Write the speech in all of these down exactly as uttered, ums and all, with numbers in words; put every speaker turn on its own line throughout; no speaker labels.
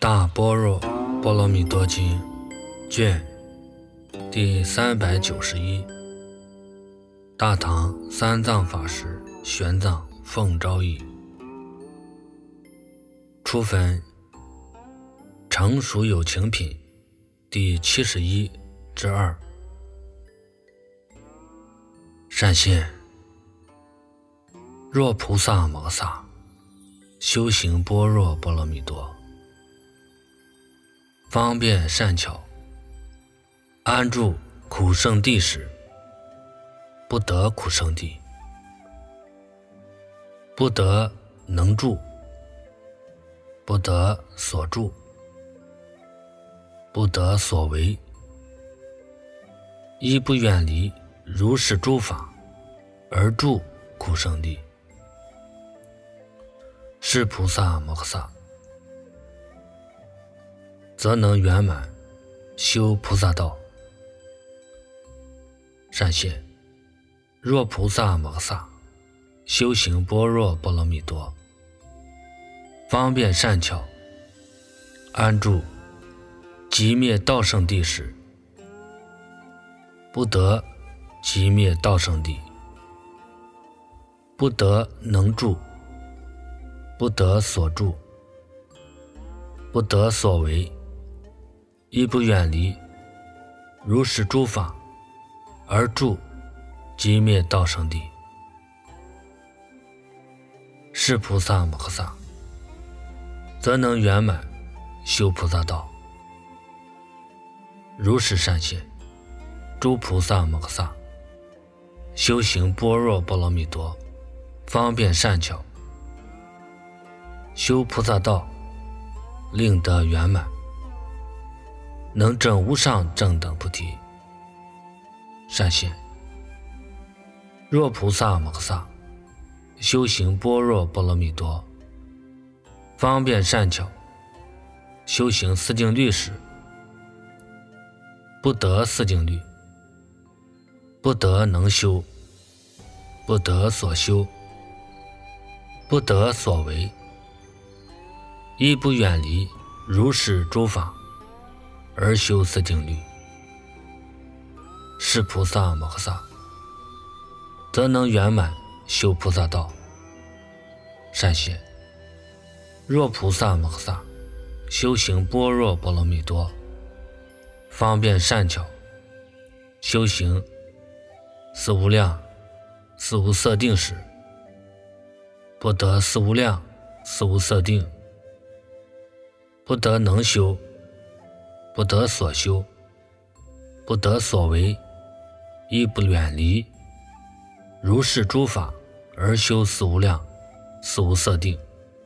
大般若波罗蜜多经卷第三百九十一，大唐三藏法师玄奘奉诏译，初分成熟有情品第七十一之二。善现，若菩萨摩萨修行般若波罗蜜多，方便善巧，安住苦生地时，不得苦生地，不得能住，不得所住，不得所为，亦不远离如是诸法而住苦生地，是菩萨摩萨，则能圆满修菩萨道。善现，若菩萨摩萨修行般若波罗蜜多，方便善巧，安住寂灭道生地时，不得寂灭道生地，不得能住，不得所住，不得所为，亦不远离如是诸法而住寂灭道生地，是菩萨摩萨，则能圆满修菩萨道。如是善现，诸菩萨摩萨修行般若波罗蜜多，方便善巧，修菩萨道，令得圆满，能证无上正等菩提。善现，若菩萨摩萨修行般若波罗蜜多，方便善巧，修行四静虑时，不得四静虑，不得能修，不得所修，不得所为，亦不远离如是诸法而修四静虑，是菩萨摩萨，则能圆满修菩萨道。善现，若菩萨摩萨修行般若波罗蜜多，方便善巧，修行四无量四无色定时，不得四无量四无色定，不得能修，不得所修，不得所为，亦不远离如是诸法而修四无量四无色定，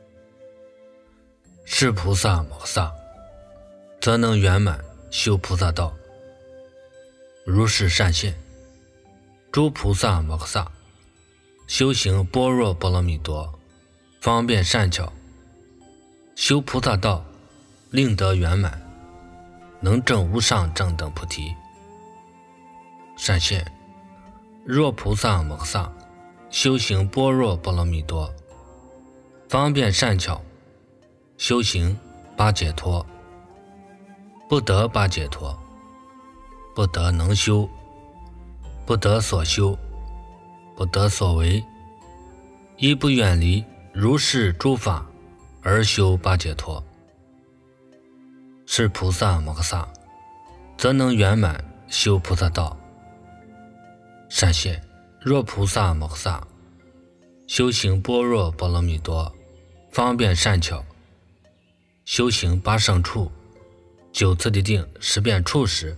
是菩萨摩萨，则能圆满修菩萨道。如是善现，诸菩萨摩萨修行般若波罗蜜多，方便善巧，修菩萨道，令得圆满，能证无上正等菩提。善现，若菩萨摩萨修行般若波罗蜜多，方便善巧，修行八解脱，不得八解脱，不得能修，不得所修，不得所为，亦不远离如是诸法而修八解脱，是菩萨摩萨，则能圆满修菩萨道。善现，若菩萨摩萨修行般若波罗蜜多，方便善巧，修行八圣处九次第定十变处时，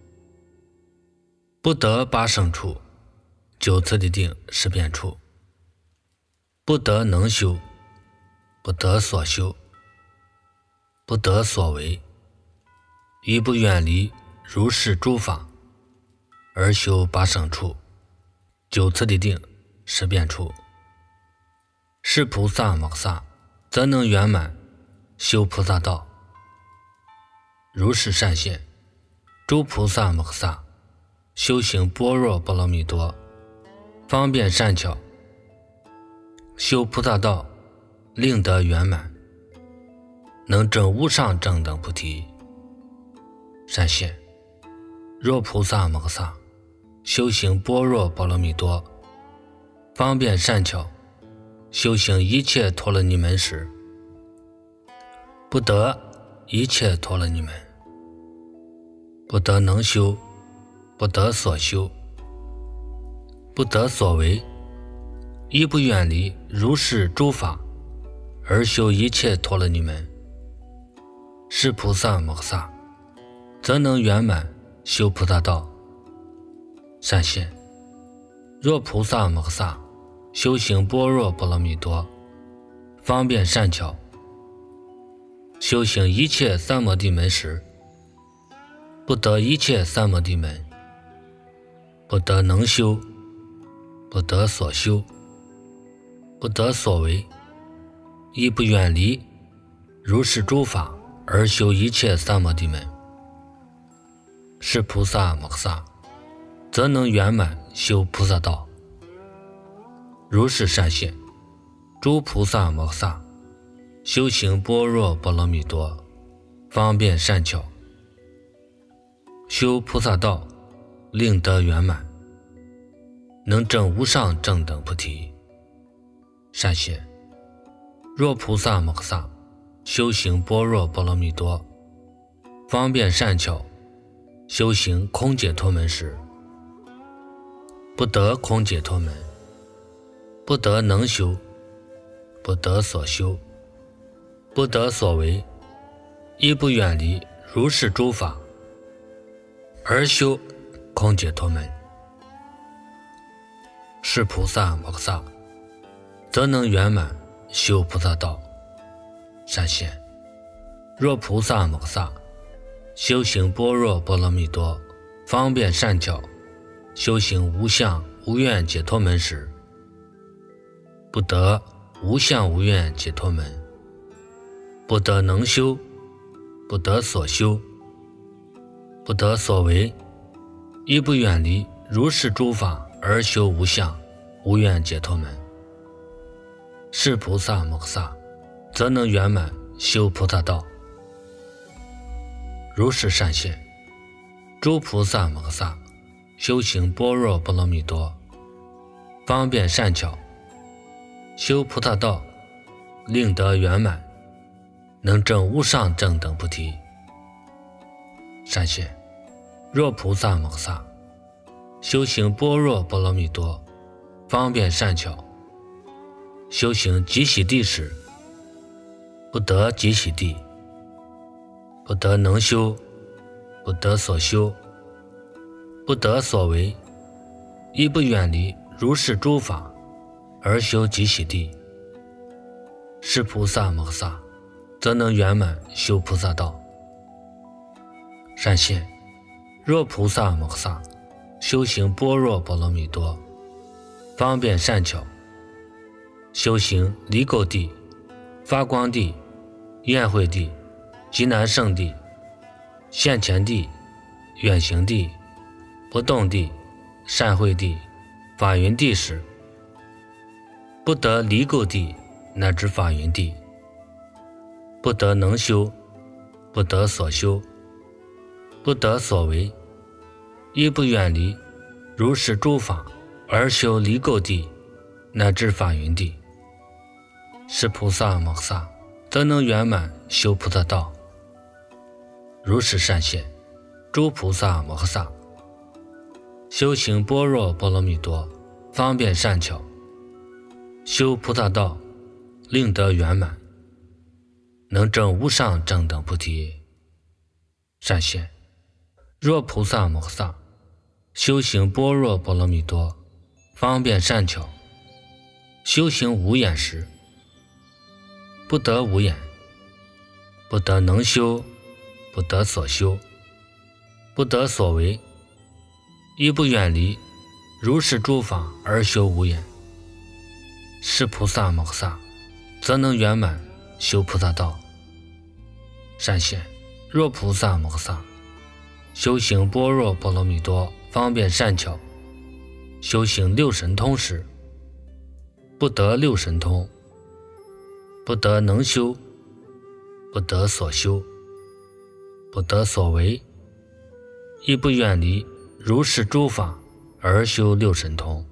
不得八圣处九次第定十变处，不得能修，不得所修，不得所为，亦不远离如是诸法而修八圣处九次第定十变处，是菩萨摩萨，则能圆满修菩萨道。如是善现，诸菩萨摩萨修行般若波罗蜜多，方便善巧，修菩萨道，令得圆满， 能证无上正等菩提。善现，若菩萨摩诃萨修行般若波罗蜜多方便善巧修行一切陀罗尼门时，不得一切陀罗尼门，不得能修，不得所修，不得所为，亦不远离如是诸法而修一切陀罗尼门，是菩萨摩诃萨则能圆满修菩萨道。善现，若菩萨摩诃萨修行般若波罗蜜多方便善巧修行一切三摩地门时，不得一切三摩地门，不得能修，不得所修，不得所为，亦不远离如是诸法而修一切三摩地门，是菩萨摩诃萨则能圆满修菩萨道。如是善现，诸菩萨摩诃萨修行般若波罗蜜多方便善巧修菩萨道，令得圆满，能证无上正等菩提。善现，若菩萨摩诃萨修行般若波罗蜜多方便善巧修行空解脱门时，不得空解脱门，不得能修，不得所修，不得所为，亦不远离如是诸法而修空解脱门，是菩萨摩诃萨则能圆满修菩萨道。善现，若菩萨摩诃萨修行般若波罗蜜多方便善巧修行无相无愿解脱门时，不得无相无愿解脱门，不得能修，不得所修，不得所为，亦不远离如是诸法而修无相无愿解脱门，是菩萨摩诃萨则能圆满修菩萨道。如是善现，诸菩萨摩诃萨修行般若波罗蜜多方便善巧修菩萨道，令得圆满，能证无上正等菩提。善现，若菩萨摩诃萨修行般若波罗蜜多方便善巧修行极喜地时，不得极喜地，不得能修，不得所修，不得所为，亦不远离如是诸法而修极喜地，是菩萨摩诃萨则能圆满修菩萨道。善现，若菩萨摩诃萨修行般若波罗蜜多方便善巧修行离垢地、发光地、宴会地、极难胜地、现前地、远行地、不动地、善会地、法云地时，不得离垢地乃至法云地，不得能修，不得所修，不得所为，亦不远离如是诸法而修离垢地乃至法云地，是菩萨摩诃萨则能圆满修菩萨道。如是善现，诸菩萨摩诃萨修行般若波罗蜜多方便善巧修菩萨道，令得圆满，能证无上正等菩提。善现，若菩萨摩诃萨修行般若波罗蜜多方便善巧修行无眼时，不得无眼，不得能修，不得所修，不得所为，亦不远离如是诸法而修无眼，是菩萨摩诃萨则能圆满修菩萨道。善现，若菩萨摩诃萨修行般若波罗蜜多方便善巧修行六神通时，不得六神通，不得能修， 不得所修，不得所为，亦不远离如是诸法而修六神通。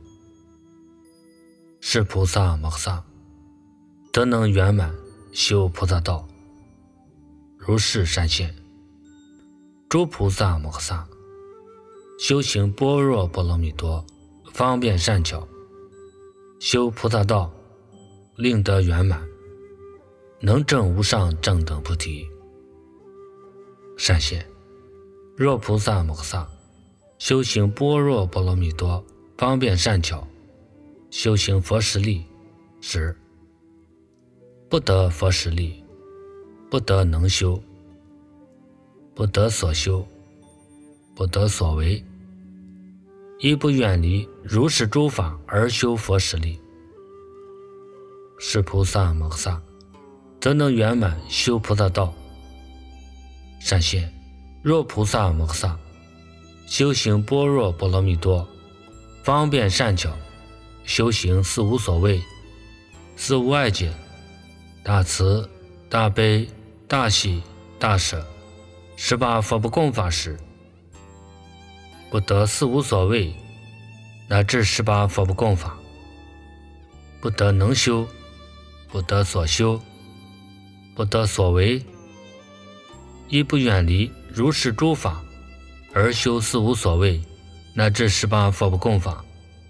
是菩萨摩诃萨则能圆满修菩萨道，如是善现。诸菩萨摩诃萨修行般若波罗蜜多方便善巧，修菩萨道令得圆满，能证无上正等菩提。善现。若菩萨摩诃萨修行般若波罗蜜多方便善巧，修行佛实力时，不得佛实力，不得能修，不得所修，不得所为，亦不远离如是诸法而修佛实力。是菩萨摩诃萨则能圆满修菩萨道。善现。若菩萨摩诃萨修行般若波罗蜜多方便善巧，修行四无所谓、四无碍解、大慈、大悲、大喜、大舍十八佛不共法时，不得四无所谓乃至十八佛不共法，不得能修，不得所修，不得所为，亦不远离如是诸法而修四无所谓乃至十八佛不共法。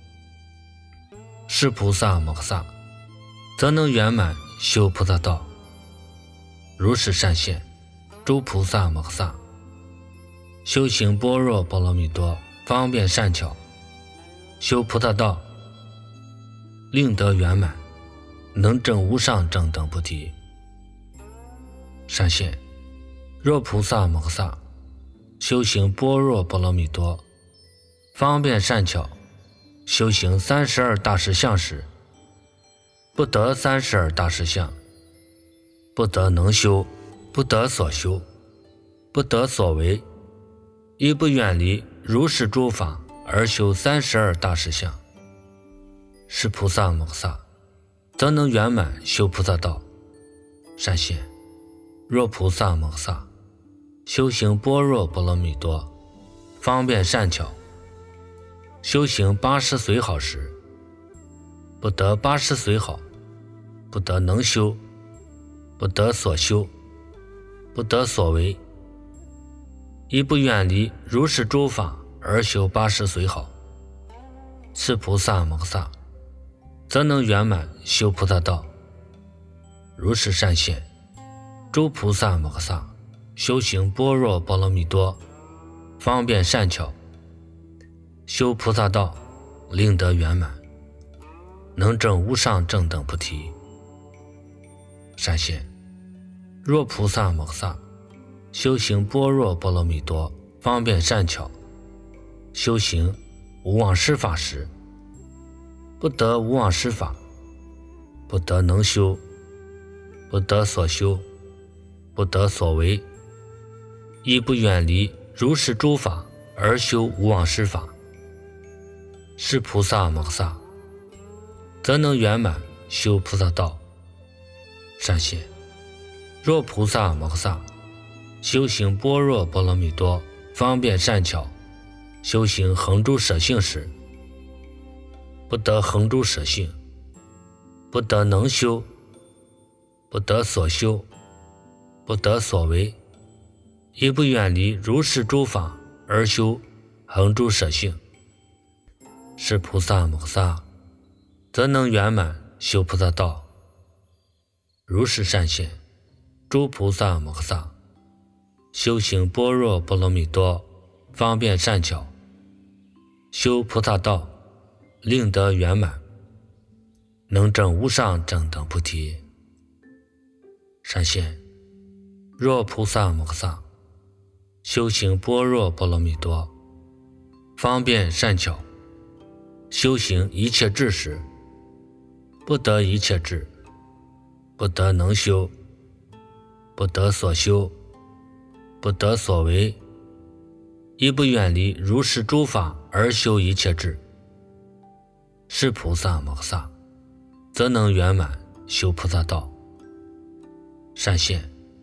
是菩萨摩诃萨则能圆满修菩萨道，如是善现。诸菩萨摩诃萨修行般若波罗蜜多方便善巧，修菩萨道令得圆满，能证无上正等菩提。善现。若菩萨摩诃萨修行般若波罗蜜多方便善巧，修行三十二大实相时，不得三十二大实相，不得能修，不得所修，不得所为，亦不远离如是诸法而修三十二大实相。是菩萨摩诃萨则能圆满修菩萨道。善现。若菩萨摩诃萨修行般若波罗蜜多方便善巧，修行八十随好时，不得八十随好，不得能修，不得所修，不得所为，亦不远离如是诸法而修八十随好。是菩萨摩诃萨则能圆满修菩萨道，如是善现。诸菩萨摩诃萨修行般若波罗蜜多方便善巧，修菩萨道令得圆满，能证无上正等菩提。善现。若菩萨摩诃萨修行般若波罗蜜多方便善巧，修行无忘失法时，不得无忘失法，不得能修，不得所修，不得所为，亦不远离如是诸法而修无忘失法。是菩萨摩诃萨则能圆满修菩萨道。善现。若菩萨摩诃萨修行般若波罗蜜多方便善巧，修行恒诸舍性时，不得恒诸舍性，不得能修，不得所修，不得所为，亦不远离如是诸法而修恒诸舍性。是菩萨摩诃萨则能圆满修菩萨道。如是善现。诸菩萨摩诃萨修行般若波罗蜜多方便善巧，修菩萨道令得圆满，能证无上正等菩提。善现。若菩萨摩诃萨修行般若波罗蜜多方便善巧，修行一切智时，不得一切智，不得能修，不得所修，不得所为，亦不远离如是诸法而修一切智。是菩萨摩诃萨则能圆满修菩萨道。善现。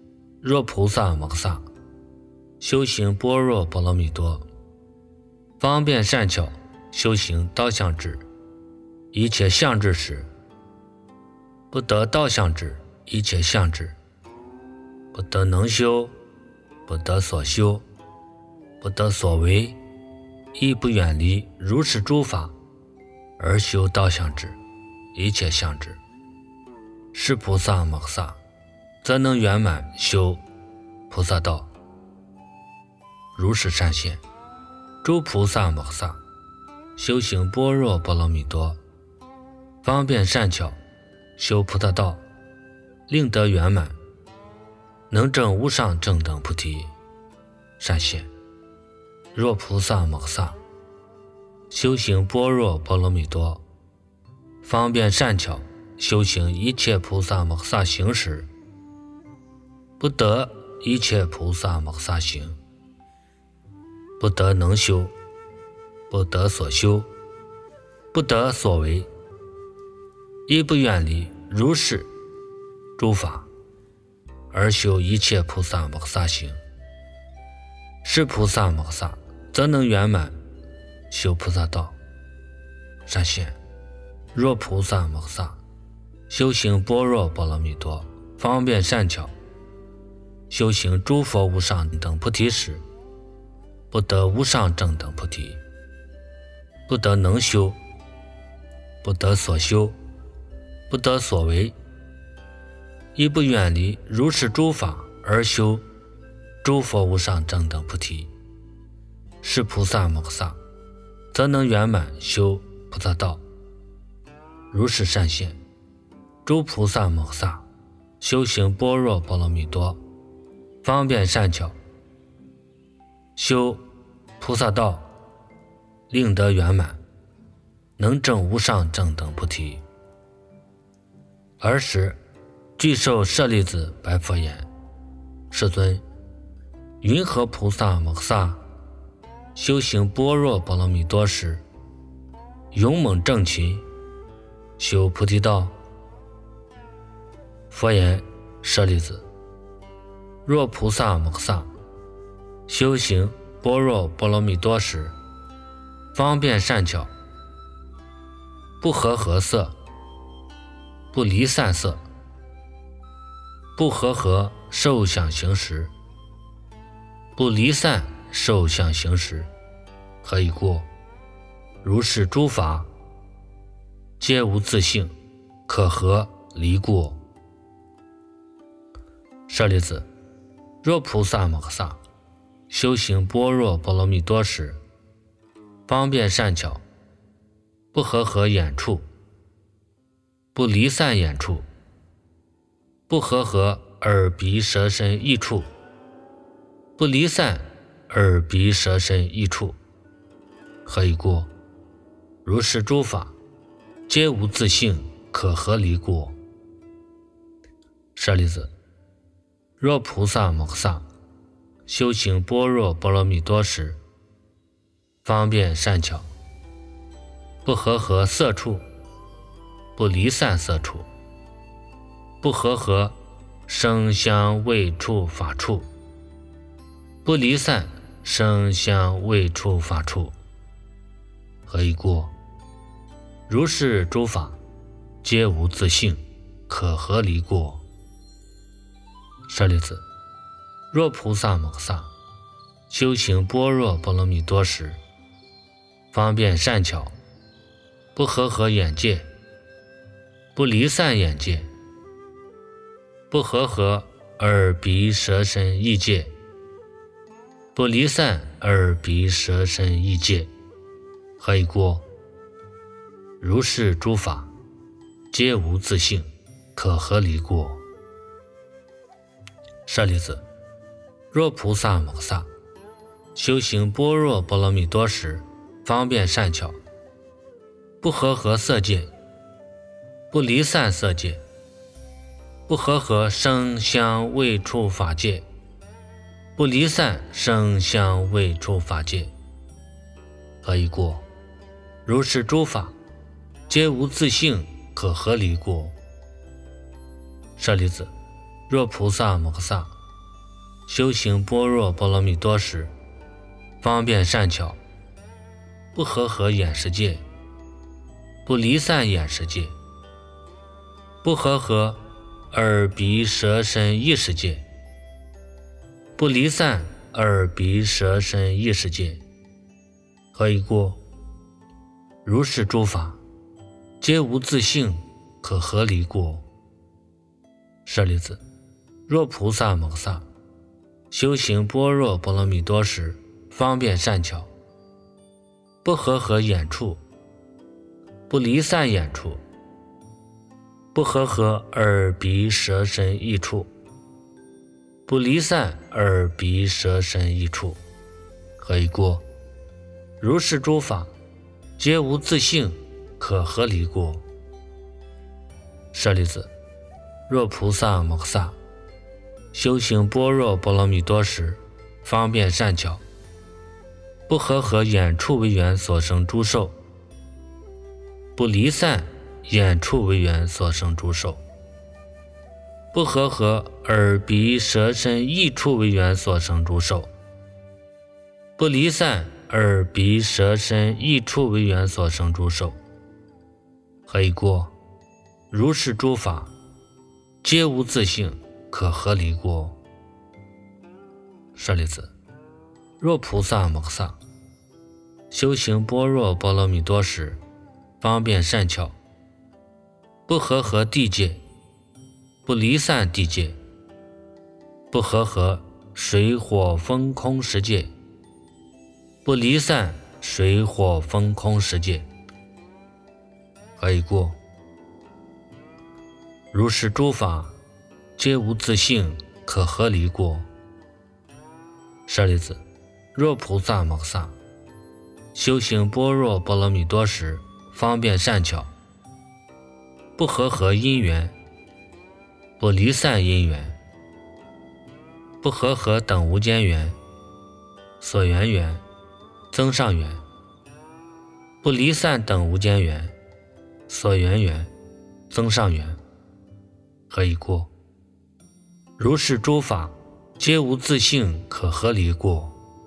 若菩萨摩诃萨修行般若波罗蜜多，方便善巧修行道相智，一切相智时，不得道相智一切相智，不得能修，不得所修，不得所为，亦不远离如是诸法而修道相智一切相智，是菩萨摩诃萨则能圆满修菩萨道。如是善现，诸菩萨摩诃萨修行般若波罗蜜多，方便善巧修菩萨道，令得圆满，能证无上正等菩提。善现，若菩萨摩诃萨修行般若波罗蜜多，方便善巧修行一切菩萨摩诃萨行时，不得一切菩萨摩诃萨行，不得能修，不得所修，不得所为，亦不远离如是诸法而修一切菩萨摩诃萨行，是菩萨摩诃萨则能圆满修菩萨道。善现，若菩萨摩诃萨修行般若波罗蜜多，方便善巧修行诸佛无上等菩提时，不得无上正等菩提，不得能修，不得所修，不得所为，亦不远离如是诸法而修诸佛无上正等菩提，是菩萨摩诃萨则能圆满修菩萨道。如是善现，诸菩萨摩诃萨修行般若波罗蜜多，方便善巧修菩萨道，令得圆满，能证无上正等菩提。尔时具受舍利子白佛言：世尊，云何菩萨摩诃萨修行般若波罗蜜多时，勇猛正勤修菩提道？佛言：舍利子，若菩萨摩诃萨修行般若波罗蜜多时，方便善巧，不和合色，不离散色，不和合受想行识，不离散受想行识，何以故？如是诸法皆无自性，可合离故。舍利子，若菩萨摩诃萨修行般若波罗蜜多时，方便善巧，不和合眼处，不离散眼处，不和合耳鼻舌身意处，不离散耳鼻舌身意处，何以故？如是诸法皆无自性，可合离故。舍利子，若菩萨摩诃萨修行般若波罗蜜多时，方便善巧，不和合色处，不离散色处，不和合声香味触法处，不离散声香味触法处，何以故？如是诸法皆无自性，可合离故。舍利子，若菩萨摩诃萨修行般若波罗蜜多时，方便善巧，不和合眼界，不离散眼界，不和合耳鼻舌身意界，不离散耳鼻舌身意界，何以故？如是诸法皆无自性，可合离故。舍利子，若菩萨摩诃萨修行般若波罗蜜多时，方便善巧，不和合色界，不离散色界，不和合声香味触法界，不离散声香味触法界，何以故？如是诸法皆无自性，可合离故。舍利子，若菩萨摩诃萨修行般若波罗蜜多时，方便善巧，不和合眼识界，不离散眼识界，不和合耳鼻舌身意识界，不离散耳鼻舌身意识界。何以故？如是诸法，皆无自性，可合离故？舍利子，若菩萨摩诃萨修行般若波罗蜜多时，方便善巧，不和合眼处，不离散眼处，不和合耳鼻舌身意处，不离散耳鼻舌身意处。何以故？如是诸法，皆无自性，可合离故？舍利子，若菩萨摩诃萨修行般若波罗蜜多时，方便善巧，不和合眼处为缘所生诸受，不离散眼处为缘所生诸受，不和合耳鼻舌身意处为缘所生诸受，不离散耳鼻舌身意处为缘所生诸受。何以故？如是诸法，皆无自性，可合离故？舍利子，若菩萨摩诃萨修行般若波罗蜜多时，方便善巧，不和合地界，不离散地界，不和合水火风空十界，不离散水火风空十界。何以故？如是诸法，皆无自性，可合离故？舍利子，若菩萨摩诃萨修行般若波罗蜜多时，方便善巧，不和合因缘，不离散因缘，不和合等无间缘、所缘缘、增上缘，不离散等无间缘、所缘缘、增上缘。何以故？如是诸法，皆无自性，可合离故？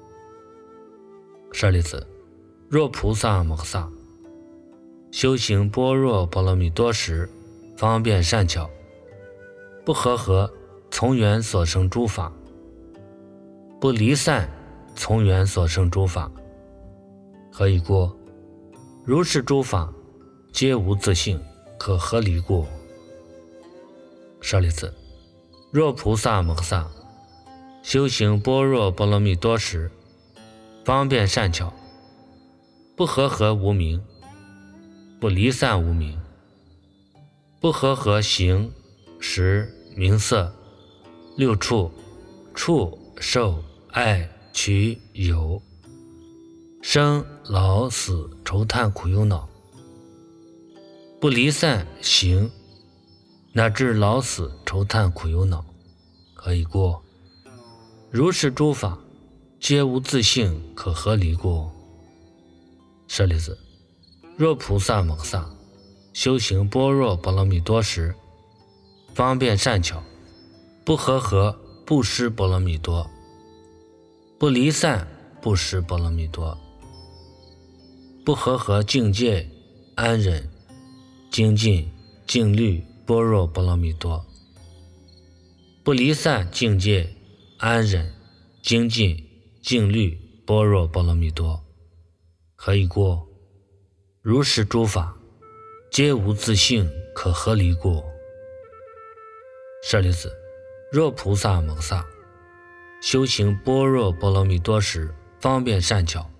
舍利子，若菩萨摩诃萨修行般若波罗蜜多时，方便善巧，不和合从缘所生诸法，不离散从缘所生诸法。何以故？如是诸法，皆无自性，可合离故？舍利子，若菩萨摩诃萨修行般若波罗蜜多时，方便善巧，不和合无明，不离散无明，不和合形、识、名色、六处、触、受、爱、取、有、生、老、死、愁叹苦忧恼，不离散行，乃至老死愁叹苦忧恼。何以故？如是诸法，皆无自性，可合离故？舍利子，若菩萨摩诃萨修行般若波罗蜜多时，方便善巧，不和合布施波罗蜜多，不离散布施波罗蜜多，不和合境界安忍精进静虑般若波罗蜜多，不离散境界安忍精进静虑般若波罗蜜多。何以故？如是诸法，皆无自性，可合离故？舍利子，若菩萨摩诃萨修行般若波罗蜜多时，方便善巧，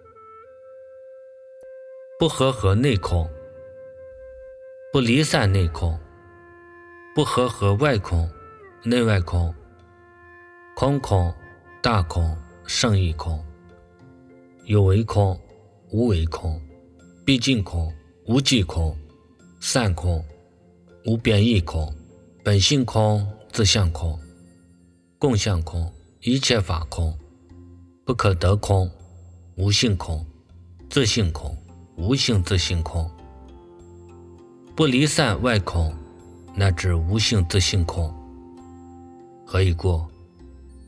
不和合内空，不离散内空，不和合外空、内外空，空空、大空、胜义空，有为空、无为空，毕竟空、无际空，散空、无变异空，本性空、自相空，共相空、一切法空，不可得空、无性空、自性空、无性自性空，不离散外空，乃至无性自性空。何以故？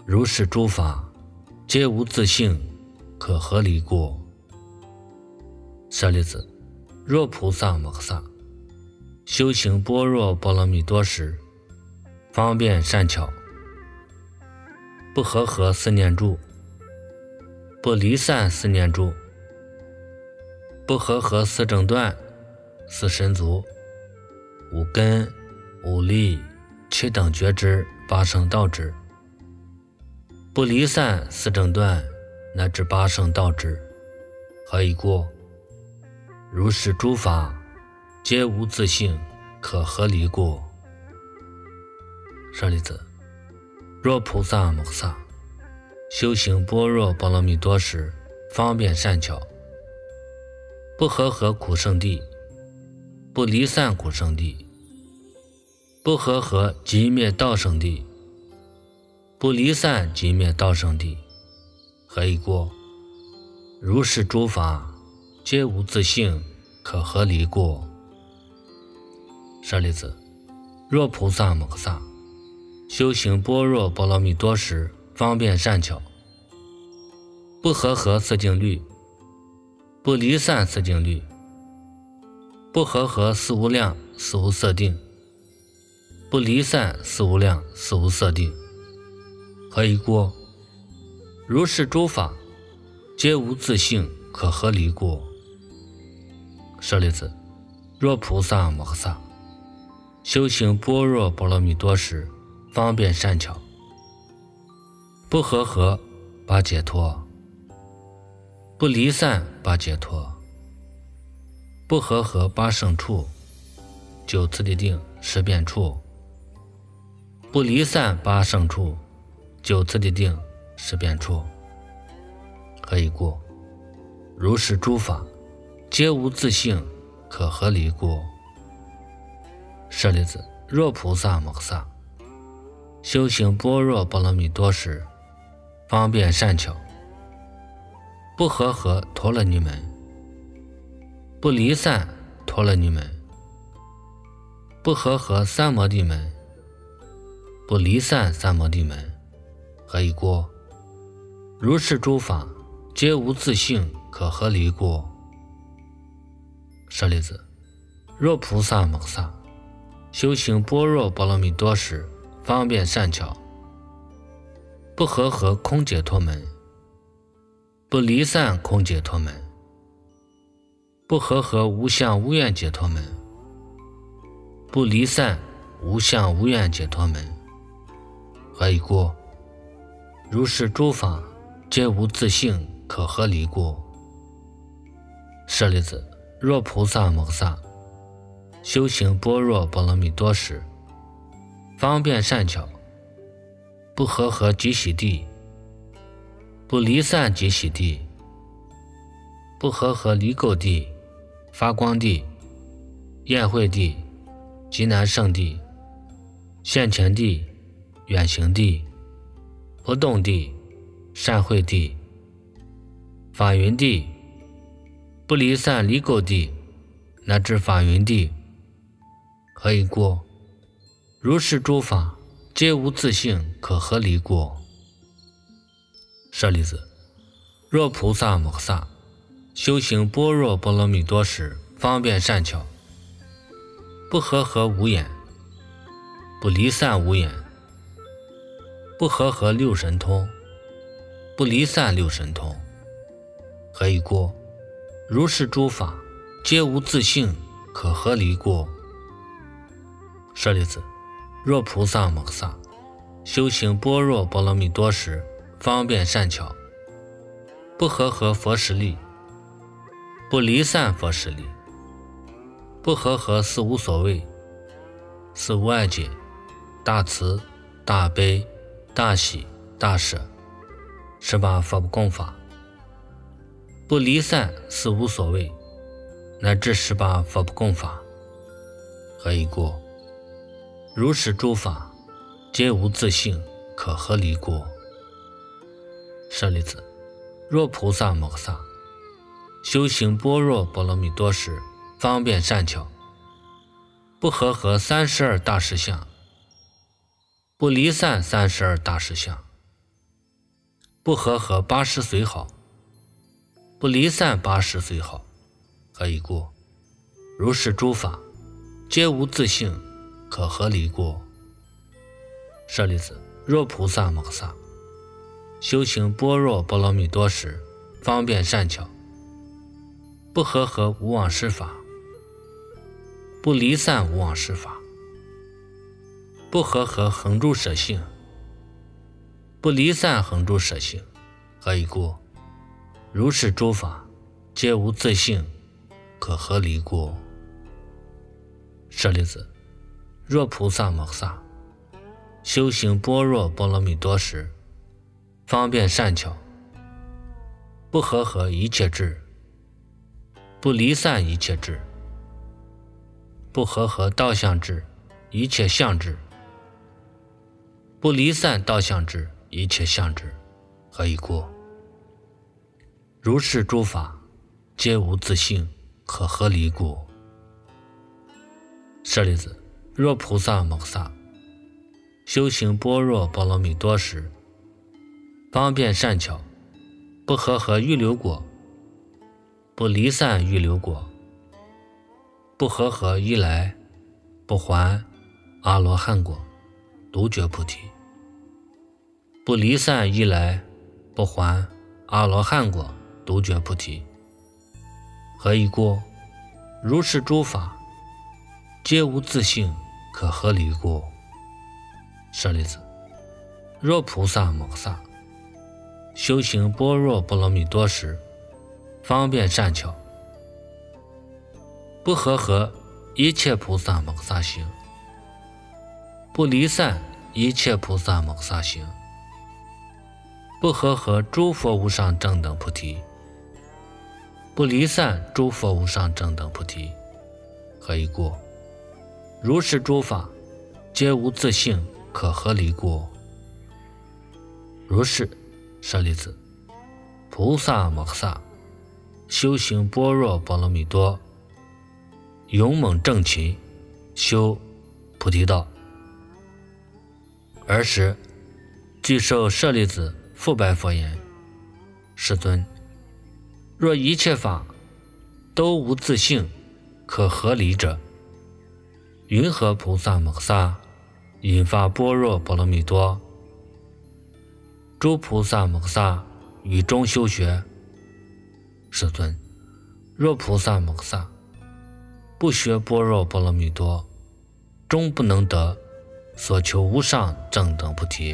如是诸法，皆无自性，可合离过？舍利子，若菩萨摩诃萨修行般若波罗蜜多时，方便善巧，不和合四念住，不离散四念住，不和合四正断、四神足、五根、五力、七等觉知、八圣道支，不离散四正断乃至八圣道支，何以过？如是诸法，皆无自性，可合离过？舍利子，若菩萨摩诃萨修行般若波罗蜜多时，方便善巧，不和合苦圣地，不离散苦圣地，不和合寂灭道圣地，不离散寂灭道圣地，何以过？如是诸法，皆无自性，可合离过？舍利子，若菩萨摩诃萨修行般若波罗蜜多时，方便善巧，不和合四境律，不离散四境律，不和合四无量四无色定，不离散四无量四无色定，何以过？如是诸法，皆无自性，可合离过？舍利子，若菩萨摩诃萨修行般若波罗蜜多时，方便善巧，不和合八解脱，不离散八解脱，不和合八圣处、九次第定、十变处，不离散八圣处、九次第定、十变处，何以过？如是诸法，皆无自性，可合离过？舍利子，若菩萨摩诃萨修行般若波罗蜜多时，方便善巧，不和合陀罗尼门，不离散陀罗尼门，不和合三摩地门，不离散三摩地门，何以过？如是诸法，皆无自性，可合离过？舍利子，若菩萨摩诃萨修行般若波罗蜜多时，方便善巧，不和合空解脱门，不离散空解脱门，不和合无相无愿解脱门，不离散无相无愿解脱门，何以过？如是诸法，皆无自性，可合离过？舍利子，若菩萨摩诃萨修行般若波罗蜜多时，方便善巧，不和合极喜地，不离散极喜地，不和合离垢地、发光地、宴会地、极难胜地、现前地、远行地、不动地、善会地、法云地，不离散离垢地，乃至法云地，何以过？如是诸法，皆无自性，可合离过？舍利子，若菩萨摩诃萨修行般若波罗蜜多时，方便善巧，不和合无眼，不离散无眼，不和合六神通，不离散六神通，何以过？如是诸法，皆无自性，可合离过？舍利子，若菩萨摩诃萨修行般若波罗蜜多时，方便善巧，不和合佛实力，不离散佛实力，不和合四无所谓、四无碍解、大慈、大悲、大喜、大舍十八佛供法，不离散四无所谓，乃至十八佛供法，何以过？如是诸法，皆无自性，可合离过？舍利子，若菩萨摩诃萨修行般若波罗蜜多时，方便善巧，不和合三十二大实相，不离散三十二大实相， 不和合八十岁好，不离散八十岁好，何以故？如是诸法，皆无自性，可合离故？舍利子，若菩萨摩诃萨修行般若波罗蜜多时，方便善巧，不和合无忘失法，不离散无忘失法，不和合恒住舍性，不离散恒住舍性，何以故？如是诸法，皆无自性，可合离故？舍利子，若菩萨摩诃萨修行般若波罗蜜多时，方便善巧，不和合一切智，不离散一切智，不和合道相智一切相智，不离散道相智一切相智，何以故？如是诸法，皆无自性，可合离故？舍利子，若菩萨摩诃萨修行般若波罗蜜多时，方便善巧，不和合预流果，不离散预流果，不和合一来不还阿罗汉果，独觉菩提，不离散一来不还阿罗汉果，独觉菩提，何以故？如是诸法，皆无自性，可合离故？舍利子，若菩萨摩诃萨修行般若波罗蜜多时，方便善巧，不和合一切菩萨摩诃萨行，不离散一切菩萨摩诃萨行，不和合诸佛无上正等菩提，不离散诸佛无上正等菩提，何以故？如是诸法，皆无自性，可合离故？如是，舍利子，菩萨摩诃萨修行般若波罗蜜多，勇猛正勤，修菩提道。尔时，具受舍利子复白佛言：世尊，若一切法都无自性，可合离者，云何菩萨摩诃萨引发般若波罗蜜多？诸菩萨摩诃萨于中修学。世尊，若菩萨摩诃萨不学般若波罗蜜多，终不能得所求无上正等菩提。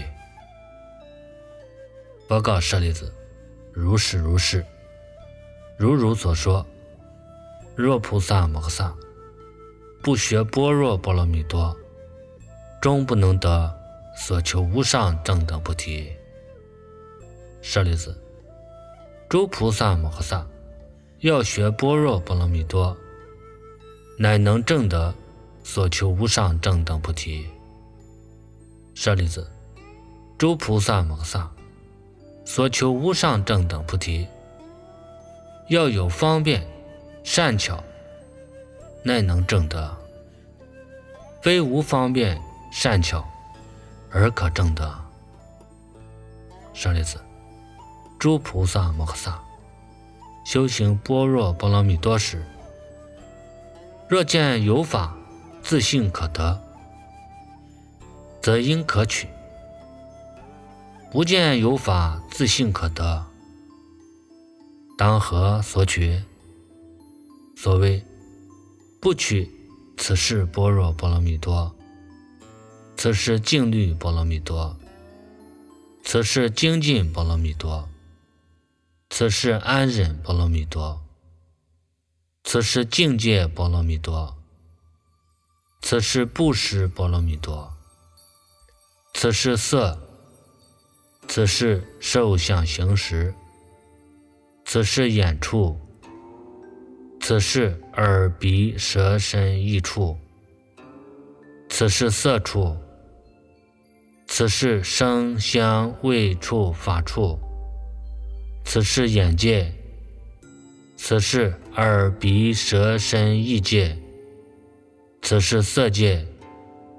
佛告舍利子：如是如是，如汝所说。若菩萨摩诃萨不学般若波罗蜜多，终不能得所求无上正等菩提。舍利子，诸菩萨摩诃萨要学般若波罗蜜多，乃能证得所求无上正等菩提。舍利子，诸菩萨摩诃萨所求无上正等菩提，要有方便善巧，乃能证得，非无方便善巧而可证得。舍利子，诸菩萨摩诃萨修行般若波罗蜜多时，若见有法自性可得，则应可取；不见有法自性可得，当何所取？所谓不取此是般若波罗蜜多，此是静虑波罗蜜多，此是精进波罗蜜多，此是安忍波罗蜜多，此是境界波罗蜜多，此是布施波罗蜜多，此是色，此是受想行识，此是眼处，此是耳鼻舌身意处，此是色处，此是声香味触法处，此是眼界，此是耳鼻舌身意界，此是色界，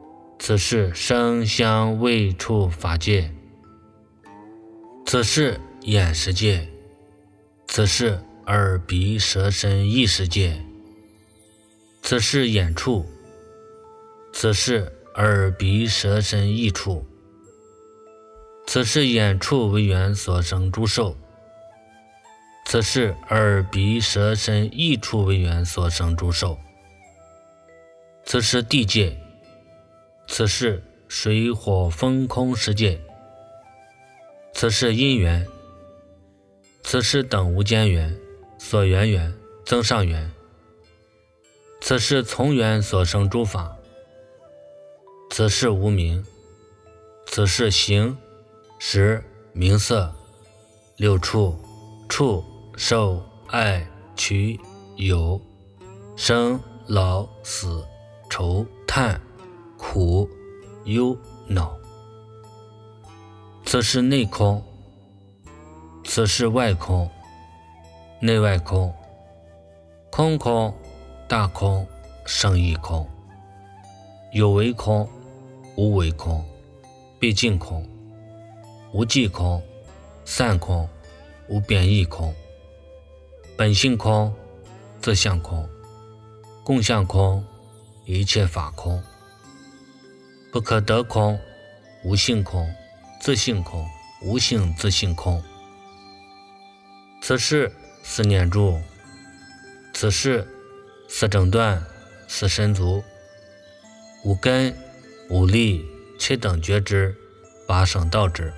此是声香味触法界，此是眼识界，此是耳鼻舌身意识界，此是眼处，此是耳鼻舌身意处，此是眼处为缘所生诸受，此是耳鼻舌身意处为缘所生诸受，此是地界，此是水火风空世界，此是因缘，此是等无间缘、所缘缘、增上缘，此是从缘所生诸法，此是无明，此是形、识、名色、六处、触、受、爱、取、有、生、老、死、愁、叹、苦、忧、恼，此是内空，此是外空，内外空，空空、大空、生意空，有为空、无为空、毕竟空、无际空、散空、无变异空、本性空、自相空、共相空、一切法空、不可得空、无性空、自性空、无性自性空，此是四念住，此是四正断、四身足、五根、五力、七等觉知、八圣道之，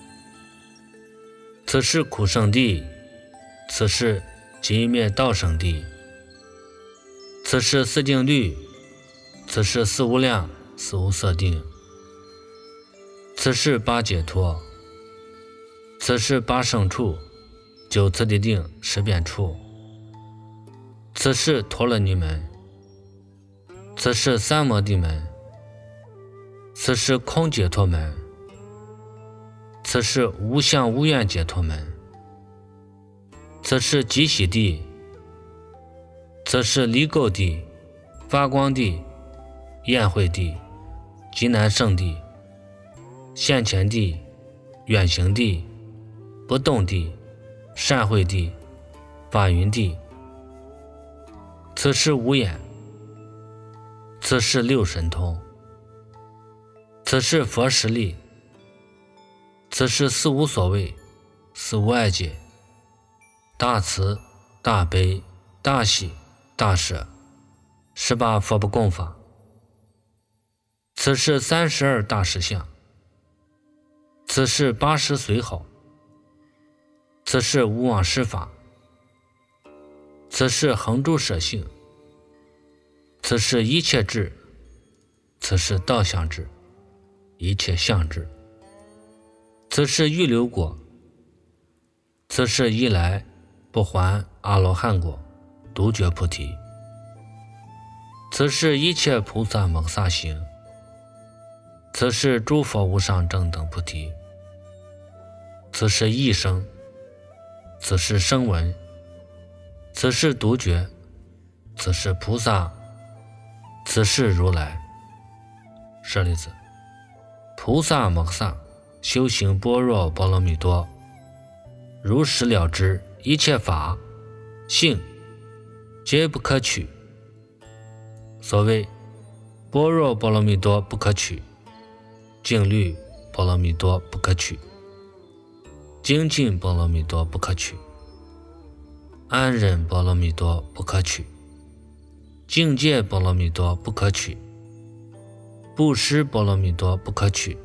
此是苦圣地，此是极灭道圣地，此是四定律，此是四无量、四无色定，此是八解脱，此是八圣处、九次第定、十遍处，此是陀罗尼门，此是三摩地门，此是空解脱门，此是无相无愿解脱门，此是极喜地，此是离垢地、发光地、宴会地、极难胜地、现前地、远行地、不动地、善会地、法云地，此是无眼，此是六神通，此是佛实力，此是四无所谓、四无碍解、大慈、大悲、大喜、大舍、十八佛不共法，此是三十二大实相，此是八十随好，此是无妄施法，此是恒诸舍性，此是一切智，此是道相智，一切相智，此是预流果，此是一来不还阿罗汉果，独觉菩提，此是一切菩萨摩萨行，此是诸佛无上正等菩提，此是一生，此是声闻，此是独觉，此是菩萨，此是如来。舍利子，菩萨摩萨修行般若波罗蜜多，如实了知一切法性皆不可取。所谓般若波罗蜜多不可取，净律波罗蜜多不可取，精进波罗蜜多不可取，安忍波罗蜜多不可取，境界波罗蜜多不可取，布施波罗蜜多不可取，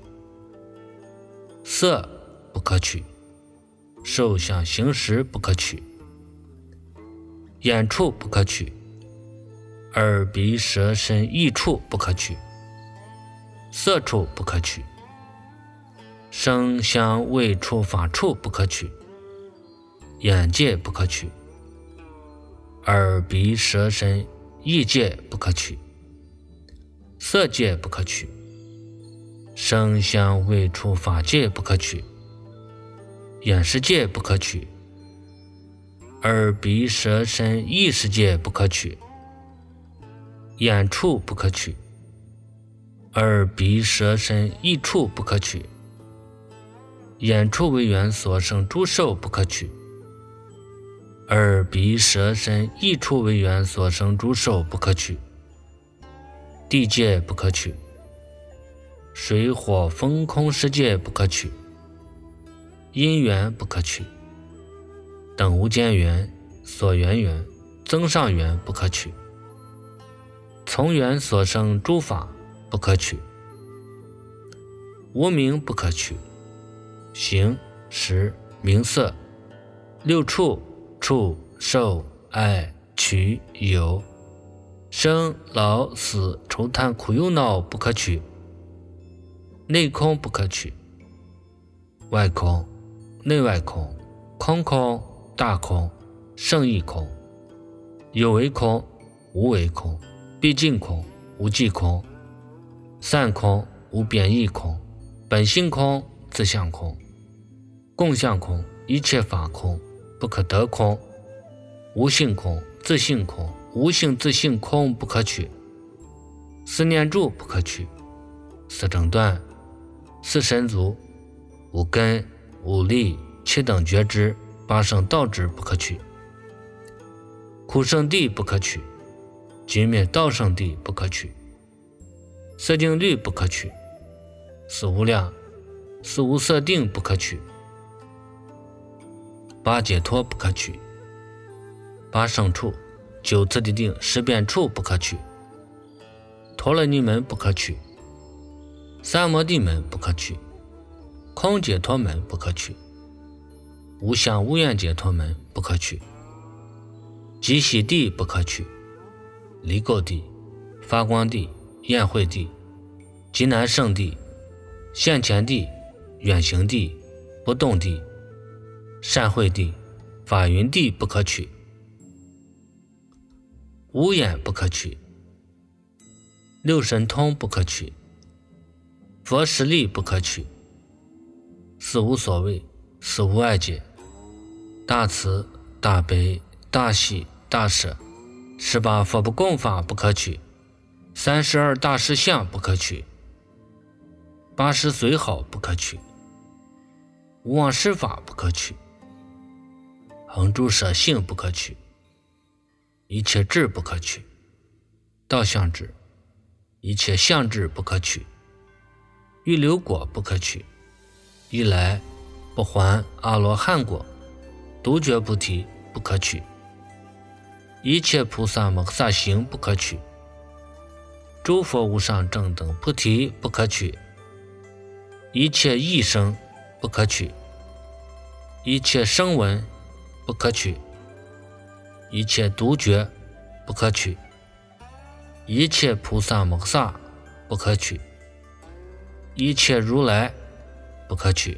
色不可取，受想行识不可取，眼处不可取，耳鼻舌身意处不可取，色处不可取，声香味触法处不可取，眼界不可取，耳鼻舌身意界不可取，色界不可取，声香味触法界不可取，眼识界不可取，耳鼻舌身意识界不可取，眼处不可取，耳鼻舌身意处不可取， 眼处为缘所生诸受不可取；耳鼻舌身意处为缘所生诸受不可取；地界不可取；水火风空世界不可取；因缘不可取；等无间缘、所缘缘、增上缘不可取；从缘所生诸法不可取；无名不可取；形、识、名色、六处、触、受、爱、取、有、生、老、死、愁叹、苦、忧、恼不可取；内空不可取；外空、内外空、空空、大空、胜义空、有为空、无为空、毕竟空、无际空、散空、无变异空、本性空、自相空、共相空、一切法空、不可得空、无性空、自性空、无性自性空不可取；四念住不可取；四正断、四神足、五根、五力、七等觉知、八圣道知不可取；苦圣地不可取；寂灭道圣地不可取；色净律不可取；四无量、四无色定不可取；八解脱不可取；八圣处、九次第定、十遍处不可取；陀罗尼门不可取；三摩地门不可取；空解脱门不可取；无相无愿解脱门不可取；极喜地不可取；离垢地、发光地、宴会地、极难胜地、现前地、远行地、不动地、善会地、法云地不可取；无眼不可取；六神通不可取；佛实力不可取；四无所谓、四无碍解、大慈、大悲、大喜、大舍、十八佛不共法不可取；三十二大士相不可取；八十随好不可取；无妄施法不可取；恒诸舍性不可取；一切智不可取；道相智、一切相智不可取；欲流果不可取；一来不还阿罗汉果、独觉菩提不可取；一切菩萨摩诃萨行不可取；诸佛无上正等菩提不可取；一切异生不可取；一切声闻不可取；一切独觉不可取；一切菩萨摩诃萨不可取；一切如来不可取。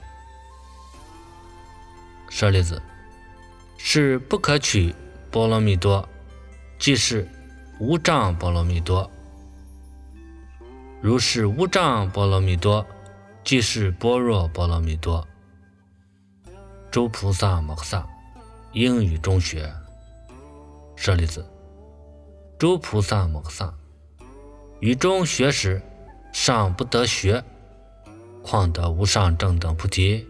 舍利子，是不可取波罗蜜多，即是无障波罗蜜多；如是无障波罗蜜多，即是般若波罗蜜多。诸菩萨摩诃萨应语中学。舍利子，诸菩萨摩诃萨于中学时，尚不得学，况得无上正等菩提？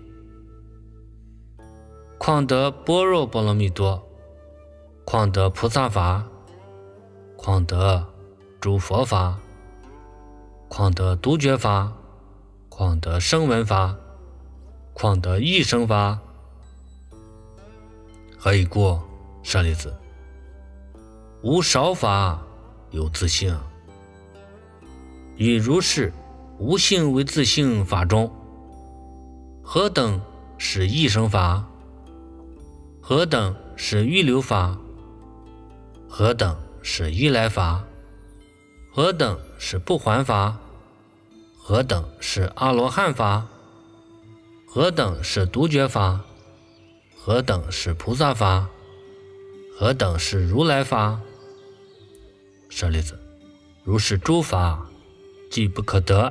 况得般若波罗蜜多？况得菩萨法？况得诸佛法？况得独觉法？况得声闻法？况得异生法？何以故？舍利子，无少法有自性，与如是无性为自性法中，何等是异生法？何等是预流法？何等是依来法？何等是不还法？何等是阿罗汉法？何等是独觉法？何等是菩萨法？何等是如来法？舍利子，如是诸法即不可得。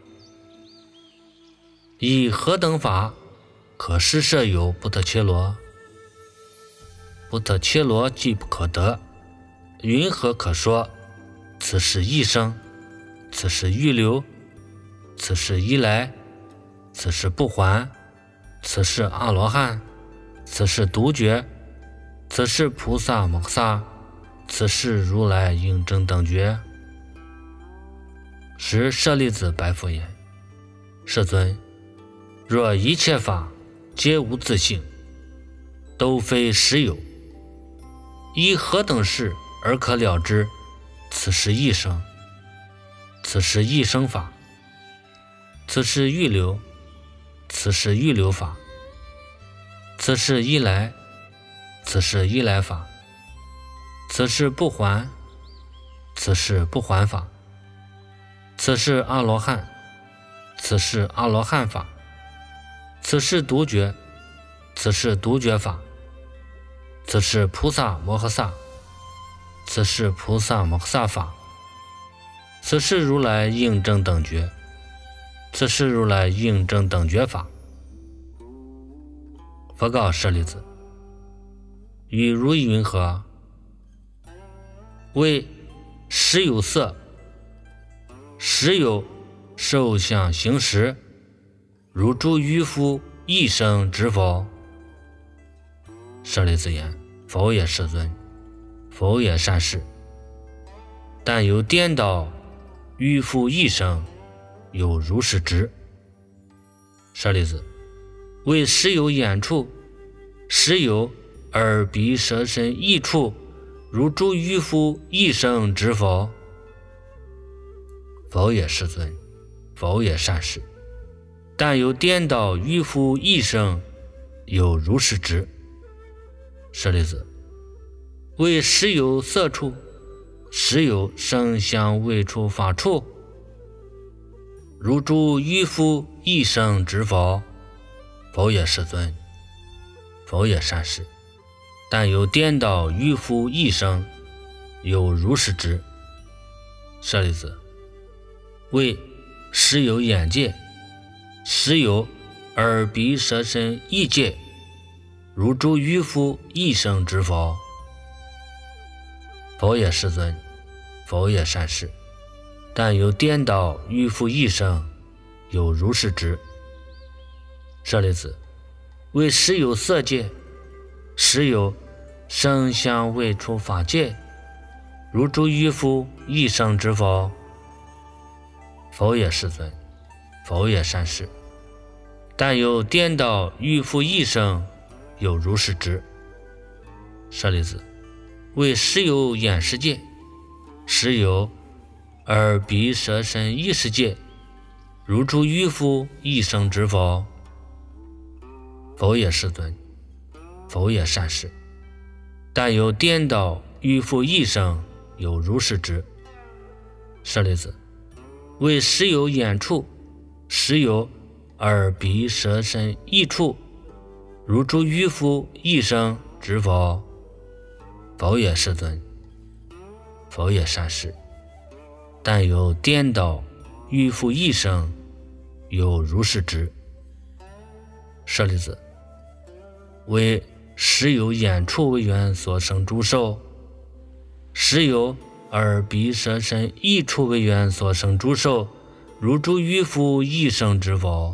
以何等法可施设有不特伽罗？不特伽罗即不可得，云何可说此是一生，此是预流，此是依来，此是不还， 此是阿罗汉，此是独觉，此是菩萨摩诃萨，此是如来应正等觉。时舍利子白佛言：世尊，若一切法皆无自性，都非实有，依何等事而可了之？此是一生，此是一生法，此是预流，此是预流法，此是一来，此是一来法，此是不还，此是不还法，此是阿罗汉，此是阿罗汉法，此是独觉，此是独觉法，此是菩萨摩诃萨，此是菩萨摩诃萨法，此是如来应正等觉，此是如来应正等觉法。佛告舍利子：与如云何？为实有色，实有受想行识，如诸愚夫一生知否？舍利子言：否也，世尊，否也，善士。但有颠倒愚夫一生，有如是知。舍利子：为实有眼处，实有耳鼻舌身意处，如诸愚夫一生知否？否也，世尊，否也，善士。但有颠倒愚夫一生，有如是知。舍利子：为实有色处，实有声香味触法处，如诸愚夫一生知否？否也，世尊，否也，善士。但有颠倒愚夫一生，有如是知。舍利子：为实有眼界，实有耳鼻舌身意界，如诸愚夫一生知否？否也，世尊，否也，善士。但有颠倒愚夫一生，有如是知。舍利子：为实有色界，实有声香味触法界，如诸愚夫一生知否？否也，世尊，否也，善士。但有颠倒愚夫一生，有如是知。舍利子：为实有眼识界，实有耳鼻舌身意识界，如诸愚夫一生知否？否也，世尊，否也，善士。但有颠倒愚夫一生，有如是知。舍利子：为实有眼处，实有耳鼻舌身意处，如诸愚夫一生知否？否也，世尊，否也，善士。但有颠倒愚夫一生，有如是知。舍利子：为实有眼处为缘所生诸受，实有耳鼻舌身意处为缘所生诸受，如诸愚夫一生知否？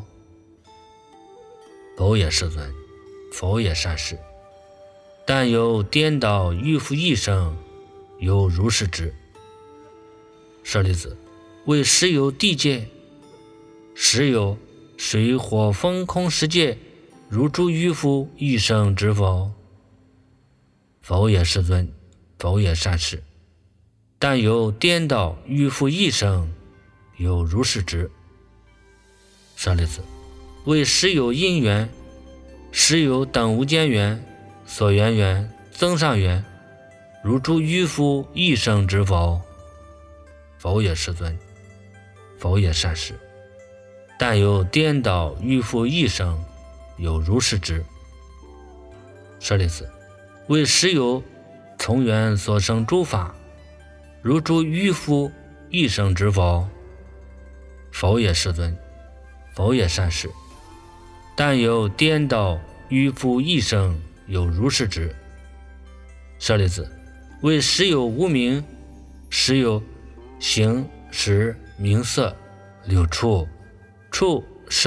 否也，世尊，否也，善士。但有颠倒愚夫一生，有如是知。舍利子：为实有地界，实有水火风空十界，如诸愚夫一生知否？否也，世尊，否也，善士。但有颠倒愚夫一生，有如是知。舍利子：为实有因缘，实有等无间缘、所缘缘、增上缘，如诸愚夫一生知否？否也，世尊，否也，善士。但有颠倒愚夫一生，有如是知。舍利子：为实有从缘所生诸法，如诸愚夫一生知否？否也，世尊，否也，善士。但有颠倒愚夫一生，有如是知。舍利子：为实有无明，实有形识名色六处，处受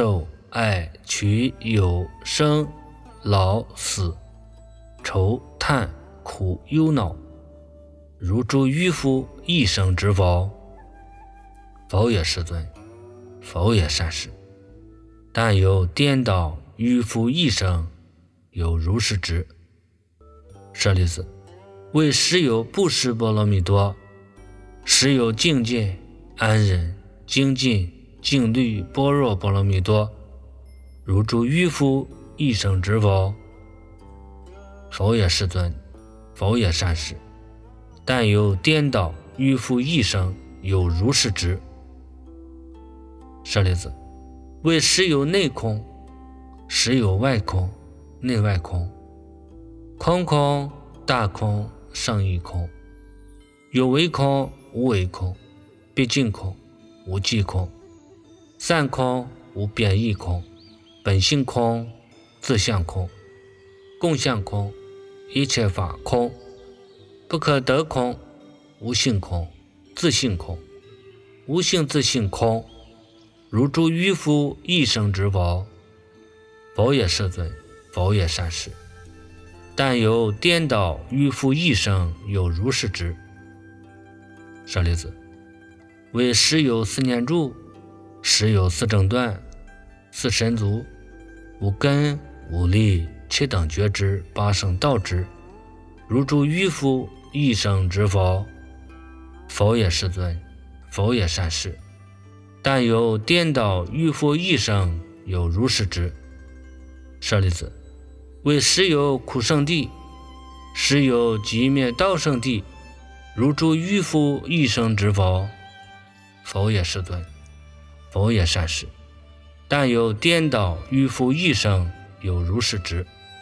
爱取有生老死愁叹苦忧恼，如诸愚夫一生之否？否也，世尊。否也，善士。但有颠倒愚夫一生，有如是知。舍利子，为实有不识波罗蜜多，实有境界安忍精进静虑般若波罗蜜多，如诸愚夫一生之否？否也，世尊。否也，善士。但有颠倒愚夫一生，有如是知。舍利子，为实有内空，实有外空，内外空，空空大空胜义空，有为空无为空，毕竟空无际空，散空无变异空，本性空自相空，共相空一切法空，不可得空无性空自性空，无性自性空，如诸愚夫一生之否？否也，世尊。否也，善士。但有颠倒愚夫一生，有如是知。舍利子，为实有四念住，实有四正断，四神足，无根无力，七等觉知，八圣道知，如诸愚夫一生之否？否也，世尊。否也，善士。但有颠倒愚夫一生，有如是知。舍利子，为实有苦圣地，实有寂灭道圣地，如诸愚夫一生之否？否也，世尊。否也，善士。但有颠倒愚夫一生，有如是知。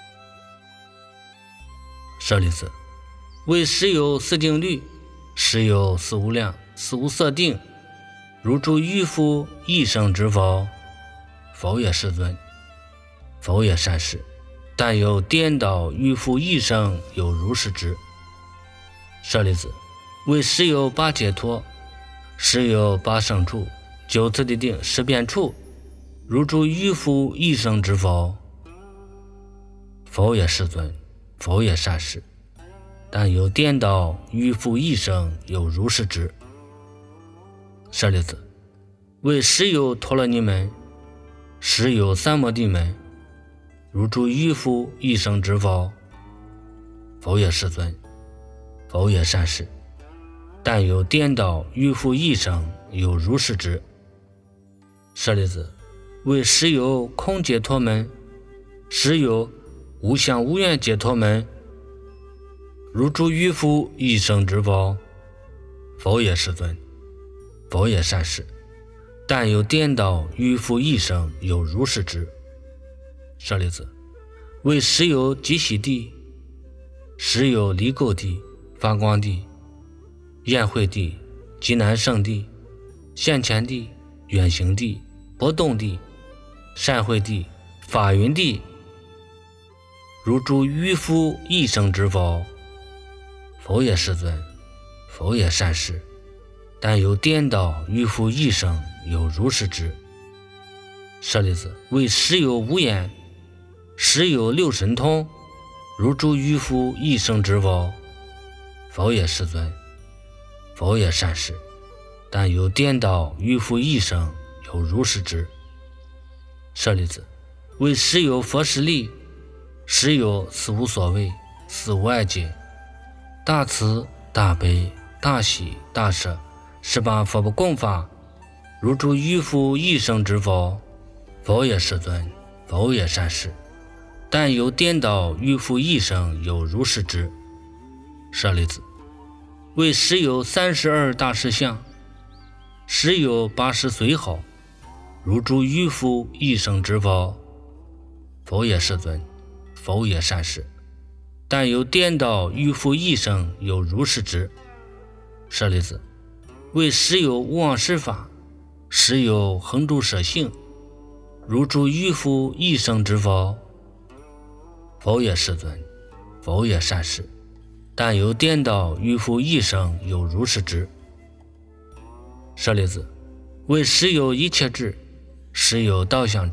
舍利子，为实有四定律，实有四无量，四无色定，如诸愚夫一生之否？否也，世尊。否也，善士。但有颠倒愚夫一生，有如是知。舍利子，为实有八解脱，实有八胜处，九次第定，十变处，如诸愚夫一生之否？否也，世尊。否也，善士。但有颠倒愚夫一生，有如是知。舍利子，为实有陀罗尼门，实有三摩地门，如诸愚夫一生之否？否也，世尊。否也，善士。但有颠倒愚夫一生，有如是知。舍利子，为实有空解脱门，实有无相无愿解脱门，如诸愚夫一生之否？否也，世尊。否也，善士。但有颠倒愚夫一生，有如是知。舍利子，为实有极喜地，实有离垢地，发光地，宴会地，极难胜地，现前地，远行地，不动地，善会地，法云地，如诸愚夫一生之否？否也，世尊。否也，善士。但有颠倒愚夫一生，有如是知。舍利子，为实有无眼，实有六神通，如诸愚夫一生之否？否也，世尊。否也，善士。但有颠倒愚夫一生，有如是知。舍利子，为实有佛实力，实有四无所谓，四无碍解，大慈大悲大喜大舍，十八佛不共法，如诸愚夫一生之否？否也，世尊。否也，善士。但有颠倒愚夫一生，有如是知。舍利子，为实有三十二大士相，实有八十随好，如诸愚夫一生之否？否也，世尊。否也，善士。但有颠倒愚夫一生，有如是知。舍利子，为实有无妄施法，实有恒住舍性，如诸愚夫一生之否？否也，世尊。否也，善士。但有颠倒愚夫一生，有如是知。舍利子，为实有一切智，实有道相智，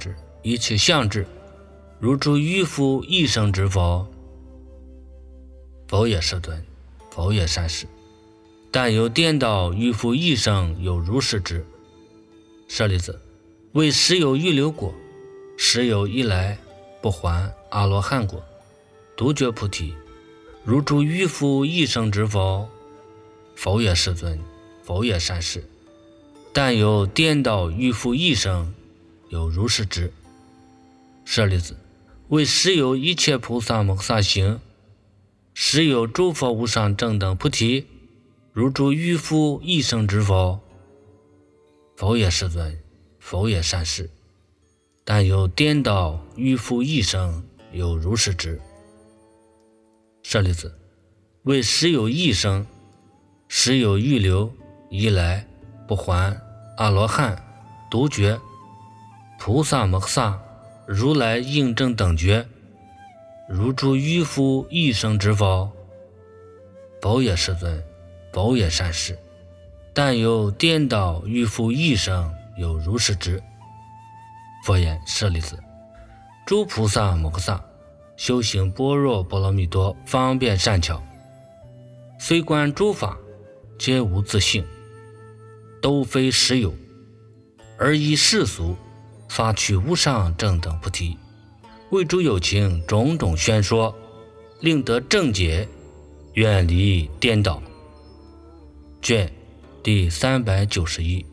一切相之，如诸欲复一生之否？否也，世尊。否也，善士。但有颠倒欲复一生，有如是之。舍利子，为实有预流果，实有一来不还阿罗汉果，独觉菩提，如诸欲复一生之否？否也，世尊。否也，善士。但有颠倒欲复一生，有如是之。舍利子，为实有一切菩萨摩诃萨行，实有诸佛无上正等菩提，如诸欲复一生之否？否也，世尊。否也，善士。但有颠倒欲复一生，有如是之。舍利子，为实有一生，实有预流一来不还阿罗汉独觉菩萨摩诃萨如来应正等觉，如诸欲复一生之否？否也，世尊。否也，善士。但有颠倒欲复一生，有如是之。佛言：舍利子，诸菩萨摩诃萨修行般若波罗蜜多方便善巧，虽观诸法皆无自性，都非实有，而依世俗发取无上正等菩提，为诸有情种种宣说，令得正解，远离颠倒。卷第三百九十一。